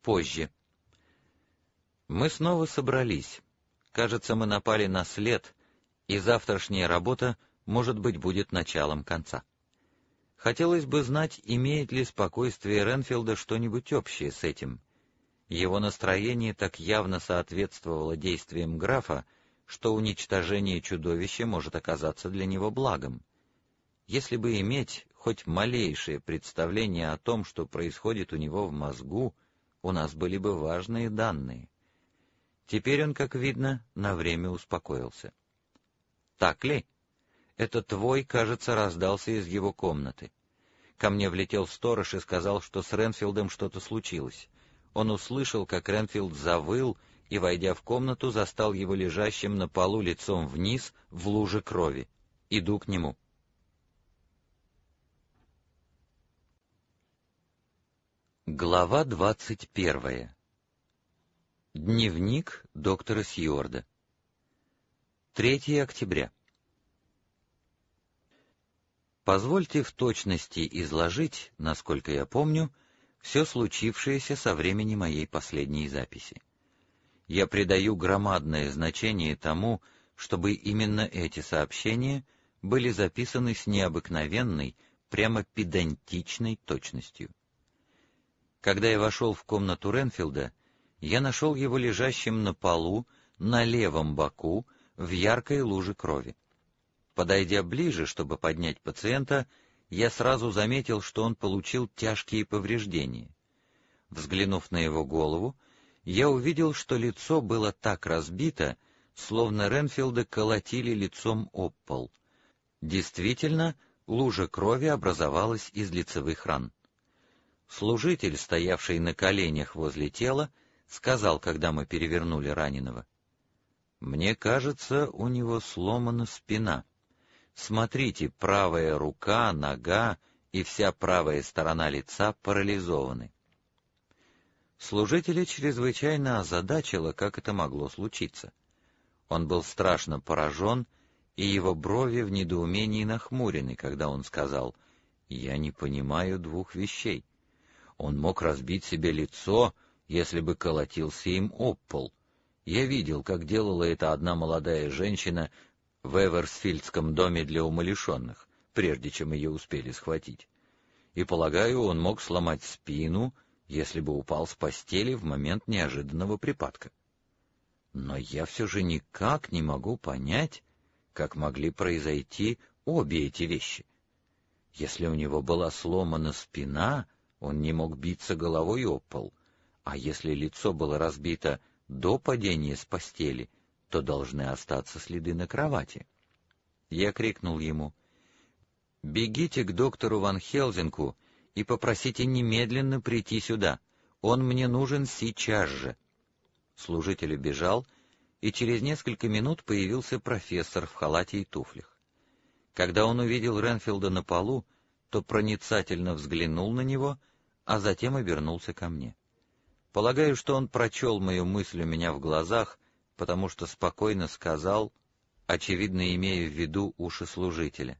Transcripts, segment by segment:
Позже. Мы снова собрались. Кажется, мы напали на след, и завтрашняя работа, может быть, будет началом конца. Хотелось бы знать, имеет ли спокойствие Ренфилда что-нибудь общее с этим. Его настроение так явно соответствовало действиям графа, что уничтожение чудовища может оказаться для него благом. Если бы иметь хоть малейшее представление о том, что происходит у него в мозгу, у нас были бы важные данные. Теперь он, как видно, на время успокоился. «Так ли? Это твой, кажется, раздался из его комнаты. Ко мне влетел сторож и сказал, что с Ренфилдом что-то случилось. Он услышал, как Ренфилд завыл, и, войдя в комнату, застал его лежащим на полу лицом вниз в луже крови. Иду к нему». Глава 21. Дневник доктора Сьюарда. 3 октября. Позвольте в точности изложить, насколько я помню, все случившееся со времени моей последней записи. Я придаю громадное значение тому, чтобы именно эти сообщения были записаны с необыкновенной, прямо педантичной точностью. Когда я вошел в комнату Ренфилда, я нашел его лежащим на полу, на левом боку, в яркой луже крови. Подойдя ближе, чтобы поднять пациента, я сразу заметил, что он получил тяжкие повреждения. Взглянув на его голову, я увидел, что лицо было так разбито, словно Ренфилда колотили лицом об пол. Действительно, лужа крови образовалась из лицевых ран. Служитель, стоявший на коленях возле тела, сказал, когда мы перевернули раненого: «Мне кажется, у него сломана спина. Смотрите, правая рука, нога и вся правая сторона лица парализованы». Служителя чрезвычайно озадачило, как это могло случиться. Он был страшно поражен, и его брови в недоумении нахмурены, когда он сказал: «Я не понимаю двух вещей. Он мог разбить себе лицо, если бы колотился им об пол. Я видел, как делала это одна молодая женщина в Эверсфилдском доме для умалишенных, прежде чем ее успели схватить. И, полагаю, он мог сломать спину, если бы упал с постели в момент неожиданного припадка. Но я все же никак не могу понять, как могли произойти обе эти вещи. Если у него была сломана спина, он не мог биться головой об пол, а если лицо было разбито до падения с постели, то должны остаться следы на кровати. Я крикнул ему: «Бегите к доктору Ван Хелзинку и попросите немедленно прийти сюда. Он мне нужен сейчас же». Служитель убежал, и через несколько минут появился профессор в халате и туфлях. Когда он увидел Ренфилда на полу, то проницательно взглянул на него, а затем обернулся ко мне. Полагаю, что он прочел мою мысль у меня в глазах, потому что спокойно сказал, очевидно имея в виду уши служителя: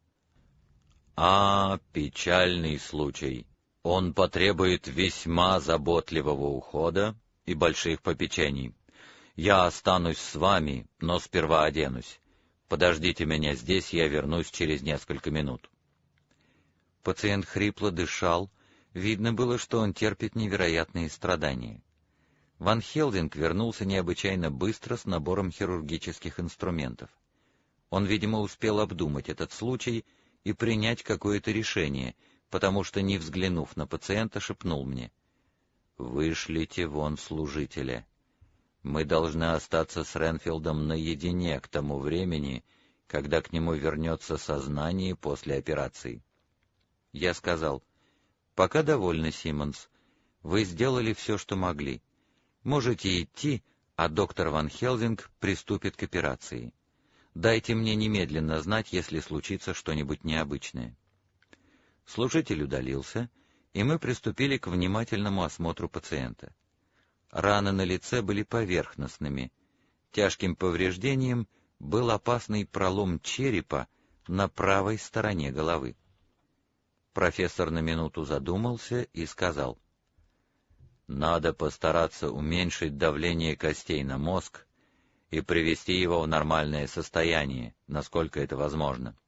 печальный случай. Он потребует весьма заботливого ухода и больших попечений. Я останусь с вами, но сперва оденусь. Подождите меня здесь, я вернусь через несколько минут». Пациент хрипло дышал, видно было, что он терпит невероятные страдания. Ван Хелзинг вернулся необычайно быстро с набором хирургических инструментов. Он, видимо, успел обдумать этот случай и принять какое-то решение, потому что, не взглянув на пациента, шепнул мне: «Вышлите вон служителя. Мы должны остаться с Ренфилдом наедине к тому времени, когда к нему вернется сознание после операции». Я сказал: «Пока довольны, Симмонс. Вы сделали все, что могли. Можете идти, а доктор Ван Хелзинг приступит к операции. Дайте мне немедленно знать, если случится что-нибудь необычное». Служитель удалился, и мы приступили к внимательному осмотру пациента. Раны на лице были поверхностными. Тяжким повреждением был опасный пролом черепа на правой стороне головы. Профессор на минуту задумался и сказал: Надо постараться уменьшить давление костей на мозг и привести его в нормальное состояние, насколько это возможно.